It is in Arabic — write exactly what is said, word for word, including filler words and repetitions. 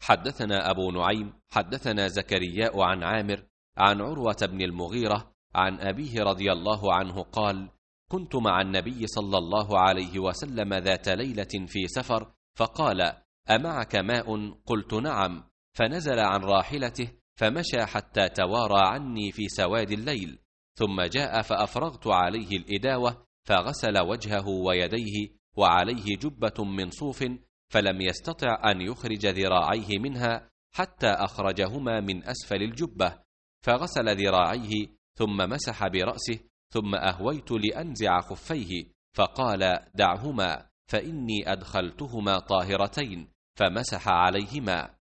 حدثنا أبو نعيم حدثنا زكرياء عن عامر عن عروة بن المغيرة عن أبيه رضي الله عنه قال: كنت مع النبي صلى الله عليه وسلم ذات ليلة في سفر، فقال: أمعك ماء؟ قلت: نعم. فنزل عن راحلته فمشى حتى توارى عني في سواد الليل، ثم جاء فأفرغت عليه الإداوة فغسل وجهه ويديه وعليه جبة من صوف، فلم يستطع أن يخرج ذراعيه منها حتى أخرجهما من أسفل الجبة، فغسل ذراعيه ثم مسح برأسه، ثم أهويت لأنزع خفيه فقال: دعهما فإني أدخلتهما طاهرتين، فمسح عليهما.